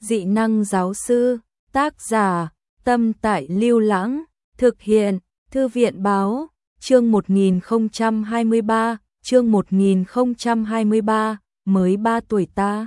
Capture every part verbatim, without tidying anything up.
Dị năng giáo sư, tác giả, Tâm Tại Lưu Lãng, thực hiện, Thư viện báo, chương một nghìn không trăm hai mươi ba, chương một nghìn không trăm hai mươi ba, mới ba tuổi ta.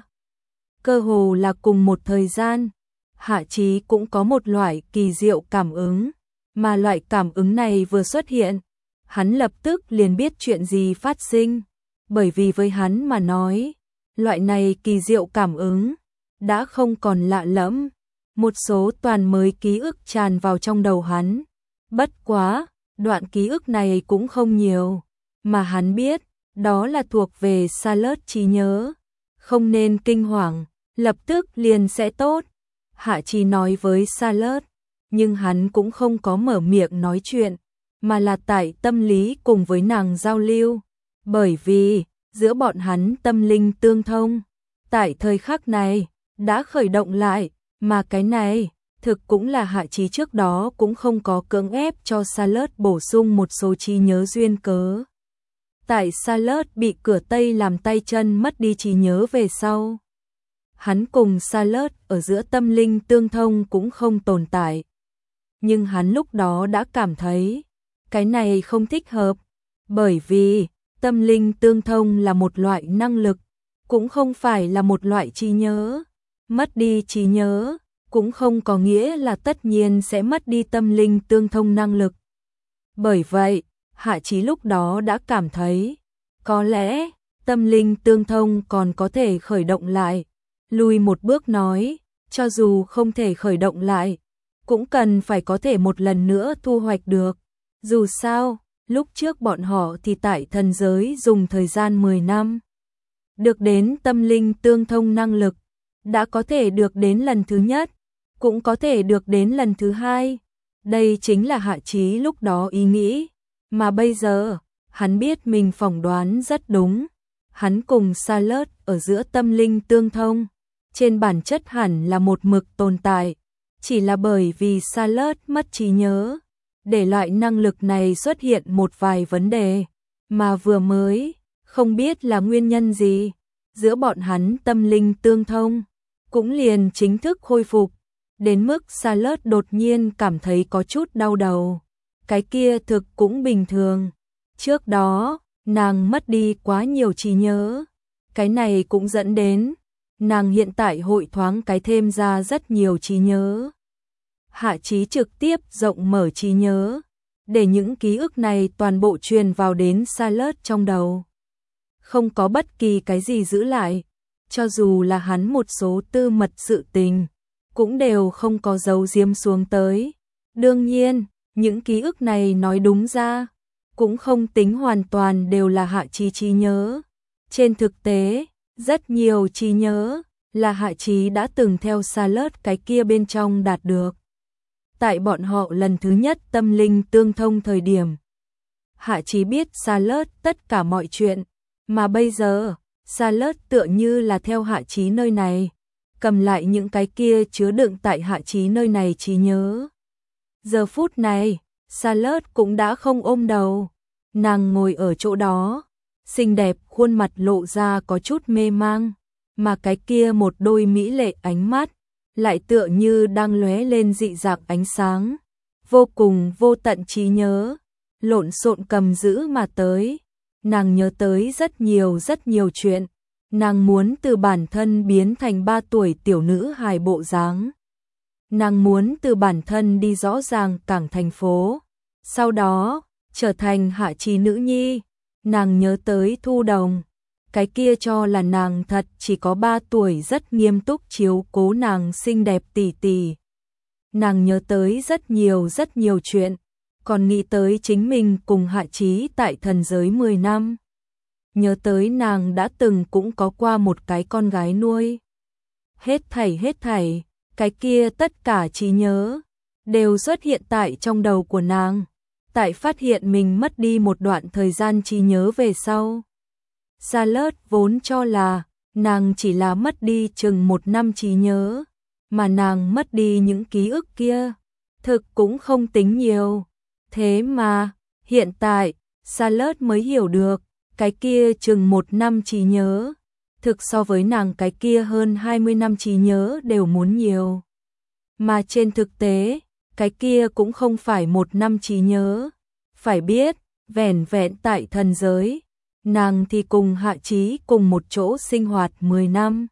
Cơ hồ là cùng một thời gian, Hạ Chí cũng có một loại kỳ diệu cảm ứng, mà loại cảm ứng này vừa xuất hiện, hắn lập tức liền biết chuyện gì phát sinh, bởi vì với hắn mà nói, loại này kỳ diệu cảm ứng đã không còn lạ lẫm, một số toàn mới ký ức tràn vào trong đầu hắn. Bất quá, đoạn ký ức này cũng không nhiều, mà hắn biết, đó là thuộc về Charlotte trí nhớ, không nên kinh hoàng, lập tức liền sẽ tốt. Hạ Chí nói với Charlotte, nhưng hắn cũng không có mở miệng nói chuyện, mà là tại tâm lý cùng với nàng giao lưu, bởi vì giữa bọn hắn tâm linh tương thông, tại thời khắc này đã khởi động lại, mà cái này thực cũng là Hạ Chí trước đó cũng không có cưỡng ép cho Charlotte bổ sung một số trí nhớ duyên cớ. Tại Charlotte bị cửa Tây làm tay chân mất đi trí nhớ về sau, hắn cùng Charlotte ở giữa tâm linh tương thông cũng không tồn tại. Nhưng hắn lúc đó đã cảm thấy cái này không thích hợp, bởi vì tâm linh tương thông là một loại năng lực, cũng không phải là một loại trí nhớ. Mất đi trí nhớ cũng không có nghĩa là tất nhiên sẽ mất đi tâm linh tương thông năng lực. Bởi vậy, Hạ Chí lúc đó đã cảm thấy, có lẽ tâm linh tương thông còn có thể khởi động lại. Lùi một bước nói, cho dù không thể khởi động lại, cũng cần phải có thể một lần nữa thu hoạch được. Dù sao, lúc trước bọn họ thì tại thần giới dùng thời gian mười năm. Được đến tâm linh tương thông năng lực, đã có thể được đến lần thứ nhất, cũng có thể được đến lần thứ hai. Đây chính là Hạ Chí lúc đó ý nghĩ, mà bây giờ, hắn biết mình phỏng đoán rất đúng. Hắn cùng Charlotte ở giữa tâm linh tương thông, trên bản chất hẳn là một mực tồn tại, chỉ là bởi vì Charlotte mất trí nhớ, để loại năng lực này xuất hiện một vài vấn đề, mà vừa mới, không biết là nguyên nhân gì, giữa bọn hắn tâm linh tương thông, cũng liền chính thức khôi phục, đến mức Charlotte đột nhiên cảm thấy có chút đau đầu. Cái kia thực cũng bình thường, trước đó, nàng mất đi quá nhiều trí nhớ, cái này cũng dẫn đến, nàng hiện tại hội thoáng cái thêm ra rất nhiều trí nhớ. Hạ Chí trực tiếp rộng mở trí nhớ, để những ký ức này toàn bộ truyền vào đến Charlotte trong đầu. Không có bất kỳ cái gì giữ lại, cho dù là hắn một số tư mật sự tình, cũng đều không có giấu giếm xuống tới. Đương nhiên, những ký ức này nói đúng ra, cũng không tính hoàn toàn đều là Hạ Chí trí nhớ. Trên thực tế, rất nhiều trí nhớ là Hạ Chí đã từng theo Charlotte cái kia bên trong đạt được. Tại bọn họ lần thứ nhất tâm linh tương thông thời điểm, Hạ Chí biết Charlotte tất cả mọi chuyện, mà bây giờ, Charlotte tựa như là theo Hạ Chí nơi này, cầm lại những cái kia chứa đựng tại Hạ Chí nơi này trí nhớ. Giờ phút này, Charlotte cũng đã không ôm đầu, nàng ngồi ở chỗ đó, xinh đẹp khuôn mặt lộ ra có chút mê mang, mà cái kia một đôi mỹ lệ ánh mắt, lại tựa như đang lóe lên dị dạng ánh sáng, vô cùng vô tận trí nhớ, lộn xộn cầm giữ mà tới. Nàng nhớ tới rất nhiều rất nhiều chuyện, nàng muốn từ bản thân biến thành ba tuổi tiểu nữ hài bộ dáng. Nàng muốn từ bản thân đi rõ ràng cảng thành phố, sau đó, trở thành Hạ Chí nữ nhi. Nàng nhớ tới Thu Đồng, cái kia cho là nàng thật chỉ có ba tuổi rất nghiêm túc chiếu cố nàng xinh đẹp tỷ tỷ. Nàng nhớ tới rất nhiều rất nhiều chuyện, còn nghĩ tới chính mình cùng Hạ Chí tại thần giới mười năm. Nhớ tới nàng đã từng cũng có qua một cái con gái nuôi. Hết thảy hết thảy, cái kia tất cả trí nhớ, đều xuất hiện tại trong đầu của nàng. Tại phát hiện mình mất đi một đoạn thời gian trí nhớ về sau. Charlotte vốn cho là, nàng chỉ là mất đi chừng một năm trí nhớ, mà nàng mất đi những ký ức kia, thực cũng không tính nhiều. Thế mà, hiện tại, Charlotte mới hiểu được, cái kia chừng một năm trí nhớ, thực so với nàng cái kia hơn hai mươi năm trí nhớ đều muốn nhiều. Mà trên thực tế, cái kia cũng không phải một năm trí nhớ. Phải biết, vẻn vẹn tại thần giới, nàng thì cùng Hạ Chí cùng một chỗ sinh hoạt mười năm.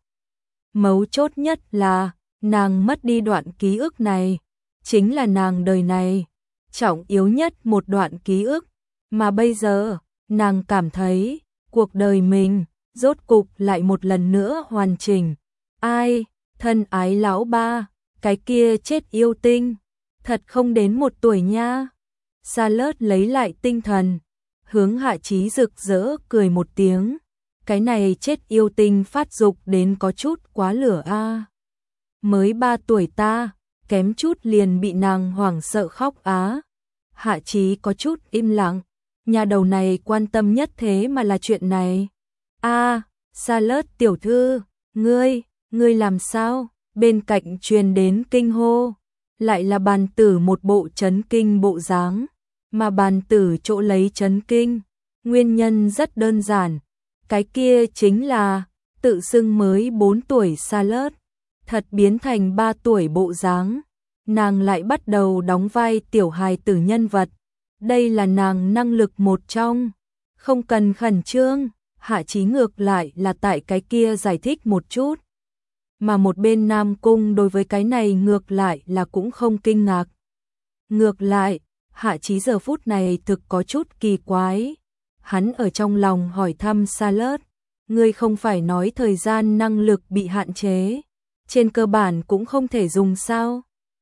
Mấu chốt nhất là, nàng mất đi đoạn ký ức này, chính là nàng đời này trọng yếu nhất một đoạn ký ức, mà bây giờ, nàng cảm thấy, cuộc đời mình, rốt cục lại một lần nữa hoàn chỉnh. Ai, thân ái lão ba, cái kia chết yêu tinh, thật không đến một tuổi nha. Charlotte lấy lại tinh thần, hướng Hạ Chí rực rỡ cười một tiếng, cái này chết yêu tinh phát dục đến có chút quá lửa a. Mới ba tuổi ta, kém chút liền bị nàng hoảng sợ khóc á. Hạ Chí có chút im lặng, nhà đầu này quan tâm nhất thế mà là chuyện này. A, Charlotte tiểu thư, ngươi, ngươi làm sao? Bên cạnh truyền đến kinh hô, lại là bàn tử một bộ chấn kinh bộ dáng, mà bàn tử chỗ lấy chấn kinh, nguyên nhân rất đơn giản, cái kia chính là tự xưng mới bốn tuổi Charlotte, thật biến thành ba tuổi bộ dáng, nàng lại bắt đầu đóng vai tiểu hài tử nhân vật, đây là nàng năng lực một trong, không cần khẩn trương. Hạ Chí ngược lại là tại cái kia giải thích một chút. Mà một bên Nam Cung đối với cái này ngược lại là cũng không kinh ngạc. Ngược lại, Hạ Chí giờ phút này thực có chút kỳ quái. Hắn ở trong lòng hỏi thăm Charlotte, ngươi không phải nói thời gian năng lực bị hạn chế, trên cơ bản cũng không thể dùng sao?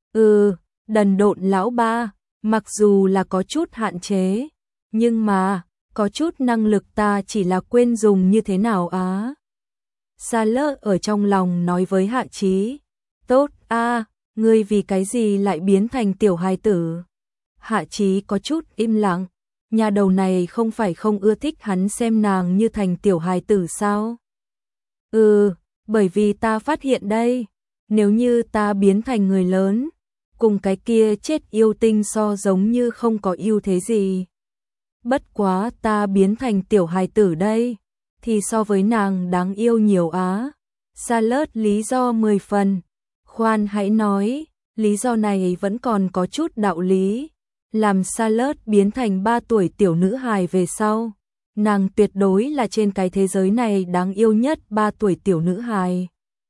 Ừ, đần độn lão ba, mặc dù là có chút hạn chế, nhưng mà có chút năng lực ta chỉ là quên dùng như thế nào á. Charlotte ở trong lòng nói với Hạ Chí, tốt a, ngươi vì cái gì lại biến thành tiểu hài tử? Hạ Chí có chút im lặng, nhà đầu này không phải không ưa thích hắn xem nàng như thành tiểu hài tử sao? Ừ, bởi vì ta phát hiện đây, nếu như ta biến thành người lớn, cùng cái kia chết yêu tinh so giống như không có ưu thế gì. Bất quá ta biến thành tiểu hài tử đây, thì so với nàng đáng yêu nhiều á. Charlotte lý do mười phần. Khoan hãy nói, lý do này vẫn còn có chút đạo lý. Làm Charlotte biến thành ba tuổi tiểu nữ hài về sau, nàng tuyệt đối là trên cái thế giới này đáng yêu nhất ba tuổi tiểu nữ hài.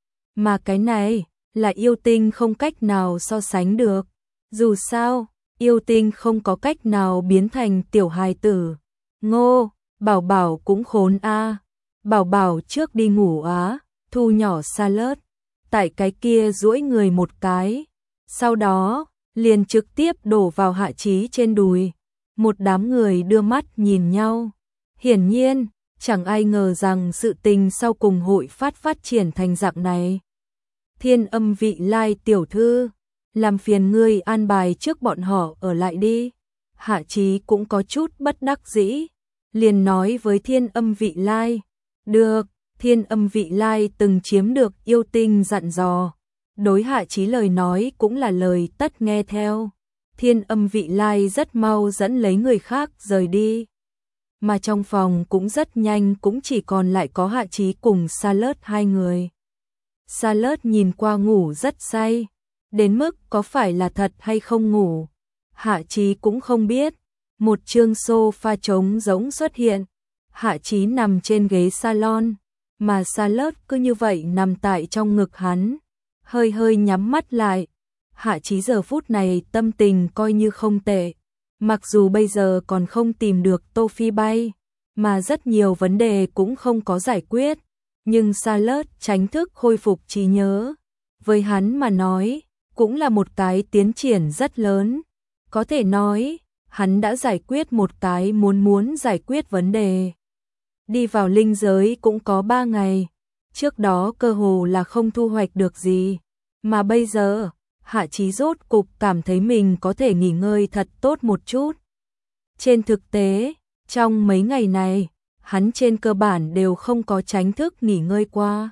Mà cái này là yêu tinh không cách nào so sánh được. Dù sao, yêu tinh không có cách nào biến thành tiểu hài tử. Ngô, Bảo Bảo cũng khốn a. Bảo Bảo trước đi ngủ á, thu nhỏ Charlotte, tại cái kia duỗi người một cái, sau đó liền trực tiếp đổ vào Hạ Chí trên đùi. Một đám người đưa mắt nhìn nhau. Hiển nhiên, chẳng ai ngờ rằng sự tình sau cùng hội phát phát triển thành dạng này. Thiên Âm Vị Lai tiểu thư, làm phiền ngươi an bài trước bọn họ ở lại đi. Hạ Chí cũng có chút bất đắc dĩ, liền nói với Thiên Âm Vị Lai. Được, Thiên Âm Vị Lai từng chiếm được yêu tinh dặn dò. Đối Hạ Chí lời nói cũng là lời tất nghe theo. Thiên Âm Vị Lai rất mau dẫn lấy người khác rời đi. Mà trong phòng cũng rất nhanh cũng chỉ còn lại có Hạ Chí cùng Charlotte hai người. Charlotte nhìn qua ngủ rất say, đến mức có phải là thật hay không ngủ, Hạ Chí cũng không biết. Một chương sofa trống rỗng xuất hiện, Hạ Chí nằm trên ghế salon, mà Charlotte cứ như vậy nằm tại trong ngực hắn, hơi hơi nhắm mắt lại. Hạ Chí giờ phút này tâm tình coi như không tệ, mặc dù bây giờ còn không tìm được Tô Phi Bay, mà rất nhiều vấn đề cũng không có giải quyết, nhưng Charlotte tránh thức khôi phục trí nhớ, với hắn mà nói, cũng là một cái tiến triển rất lớn. Có thể nói, hắn đã giải quyết một cái muốn muốn giải quyết vấn đề. Đi vào linh giới cũng có ba ngày, trước đó cơ hồ là không thu hoạch được gì, mà bây giờ, Hạ Chí rốt cục cảm thấy mình có thể nghỉ ngơi thật tốt một chút. Trên thực tế, trong mấy ngày này, hắn trên cơ bản đều không có tránh thức nghỉ ngơi qua.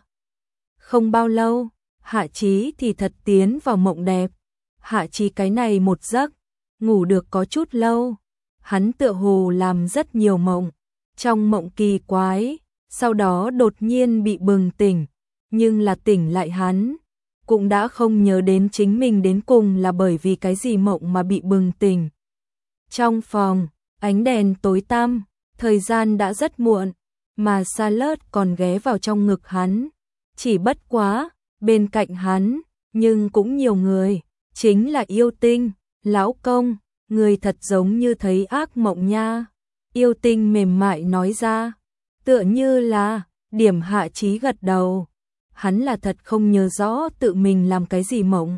Không bao lâu, Hạ Chí thì thật tiến vào mộng đẹp. Hạ Chí cái này một giấc, ngủ được có chút lâu. Hắn tựa hồ làm rất nhiều mộng. Trong mộng kỳ quái, sau đó đột nhiên bị bừng tỉnh, nhưng là tỉnh lại hắn cũng đã không nhớ đến chính mình đến cùng là bởi vì cái gì mộng mà bị bừng tỉnh. Trong phòng, ánh đèn tối tăm, thời gian đã rất muộn, mà Charlotte còn ghé vào trong ngực hắn. Chỉ bất quá, bên cạnh hắn, nhưng cũng nhiều người, chính là Yêu Tinh, lão công, người thật giống như thấy ác mộng nha. Yêu Tinh mềm mại nói ra, tựa như là, Điểm Hạ Chí gật đầu. Hắn là thật không nhớ rõ tự mình làm cái gì mộng.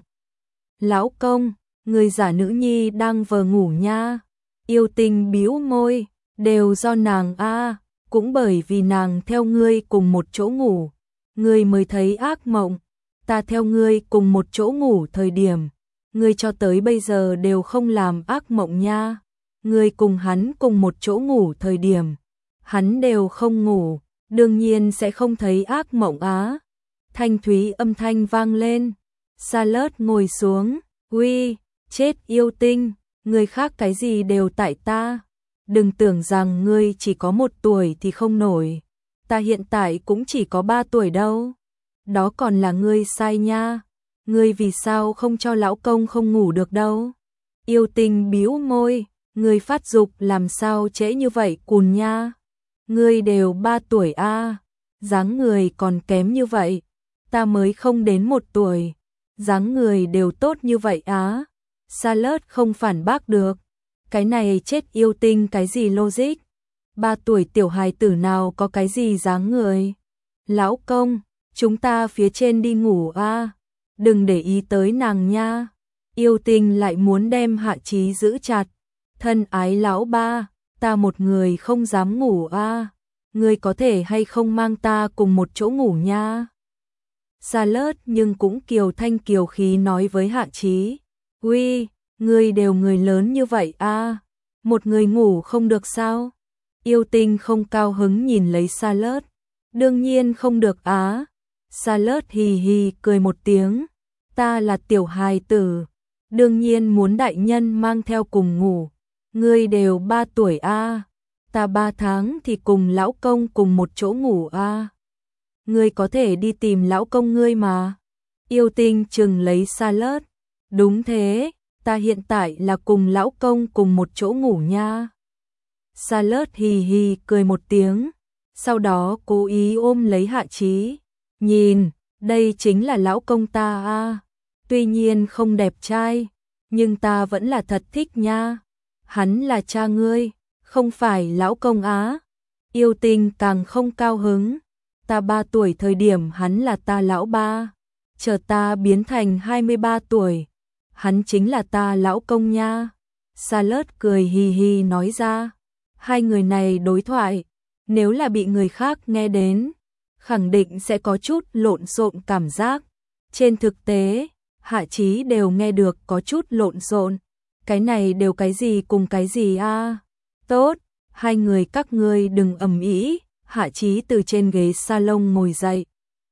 Lão công, người giả nữ nhi đang vờ ngủ nha. Yêu Tinh bĩu môi, đều do nàng a, cũng bởi vì nàng theo ngươi cùng một chỗ ngủ, ngươi mới thấy ác mộng. Ta theo ngươi cùng một chỗ ngủ thời điểm, ngươi cho tới bây giờ đều không làm ác mộng nha. Ngươi cùng hắn cùng một chỗ ngủ thời điểm, hắn đều không ngủ, đương nhiên sẽ không thấy ác mộng á. Thanh thúy âm thanh vang lên. Charlotte ngồi xuống, uy, chết Yêu Tinh, người khác cái gì đều tại ta. Đừng tưởng rằng ngươi chỉ có một tuổi thì không nổi. Ta hiện tại cũng chỉ có ba tuổi đâu. Đó còn là ngươi sai nha. Ngươi vì sao không cho lão công không ngủ được đâu? Yêu Tinh bĩu môi, ngươi phát dục làm sao trễ như vậy cùn nha. Ngươi đều ba tuổi a, à, dáng người còn kém như vậy. Ta mới không đến một tuổi, dáng người đều tốt như vậy á. Charlotte không phản bác được. Cái này chết Yêu Tinh cái gì logic? Ba tuổi tiểu hài tử nào có cái gì dáng người? Lão công, chúng ta phía trên đi ngủ a, đừng để ý tới nàng nha. Yêu Tinh lại muốn đem Hạ Chí giữ chặt. Thân ái lão ba, ta một người không dám ngủ a, ngươi có thể hay không mang ta cùng một chỗ ngủ nha. Charlotte nhưng cũng kiều thanh kiều khí nói với Hạ Chí, uy, ngươi đều người lớn như vậy a, một người ngủ không được sao? Yêu Tinh không cao hứng nhìn lấy Charlotte, đương nhiên không được á. Charlotte hì hì cười một tiếng, ta là tiểu hài tử, đương nhiên muốn đại nhân mang theo cùng ngủ. Ngươi đều ba tuổi a, ta ba tháng thì cùng lão công cùng một chỗ ngủ a. Ngươi có thể đi tìm lão công ngươi mà. Yêu Tinh chừng lấy Charlotte, đúng thế, ta hiện tại là cùng lão công cùng một chỗ ngủ nha. Charlotte hì hì cười một tiếng, sau đó cố ý ôm lấy Hạ Chí, nhìn, đây chính là lão công ta a, tuy nhiên không đẹp trai, nhưng ta vẫn là thật thích nha. Hắn là cha ngươi, không phải lão công á. Yêu Tinh càng không cao hứng, ta ba tuổi thời điểm hắn là ta lão ba, chờ ta biến thành hai mươi ba tuổi, hắn chính là ta lão công nha. Charlotte cười hì hì nói ra, hai người này đối thoại, nếu là bị người khác nghe đến, khẳng định sẽ có chút lộn xộn cảm giác. Trên thực tế, Hạ Chí đều nghe được có chút lộn xộn. Cái này đều cái gì cùng cái gì a? À? Tốt, hai người các ngươi đừng ầm ĩ. Hạ Chí từ trên ghế salon ngồi dậy.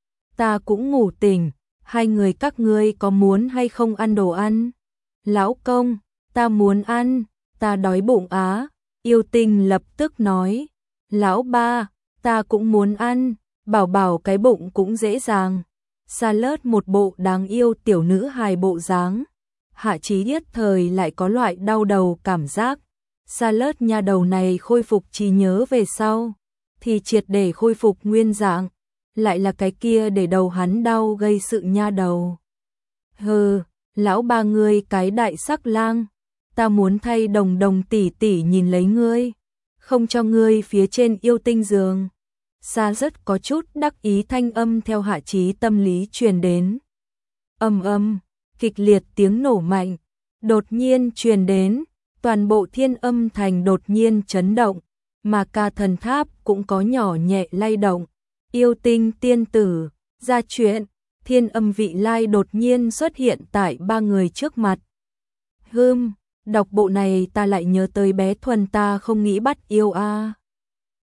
Ta cũng ngủ tỉnh, hai người các ngươi có muốn hay không ăn đồ ăn? Lão công, ta muốn ăn, ta đói bụng á. Yêu Tinh lập tức nói, lão ba, ta cũng muốn ăn, bảo bảo cái bụng cũng dễ dàng. Charlotte một bộ đáng yêu tiểu nữ hài bộ dáng. Hạ Chí nhất thời lại có loại đau đầu cảm giác. Charlotte nha đầu này khôi phục trí nhớ về sau, thì triệt để khôi phục nguyên dạng, lại là cái kia để đầu hắn đau gây sự nha đầu. Hừ, lão ba ngươi cái đại sắc lang, ta muốn thay Đồng Đồng tỷ tỷ nhìn lấy ngươi, không cho ngươi phía trên yêu tinh giường. Sa rất có chút đắc ý thanh âm theo Hạ Chí tâm lý truyền đến. Ầm ầm, kịch liệt tiếng nổ mạnh, đột nhiên truyền đến, toàn bộ thiên âm thành đột nhiên chấn động, mà cả thần tháp cũng có nhỏ nhẹ lay động. Yêu tinh tiên tử, ra chuyện, thiên âm vị lai đột nhiên xuất hiện tại ba người trước mặt. Hừm, đọc bộ này ta lại nhớ tới bé Thuần ta không nghĩ bắt yêu a.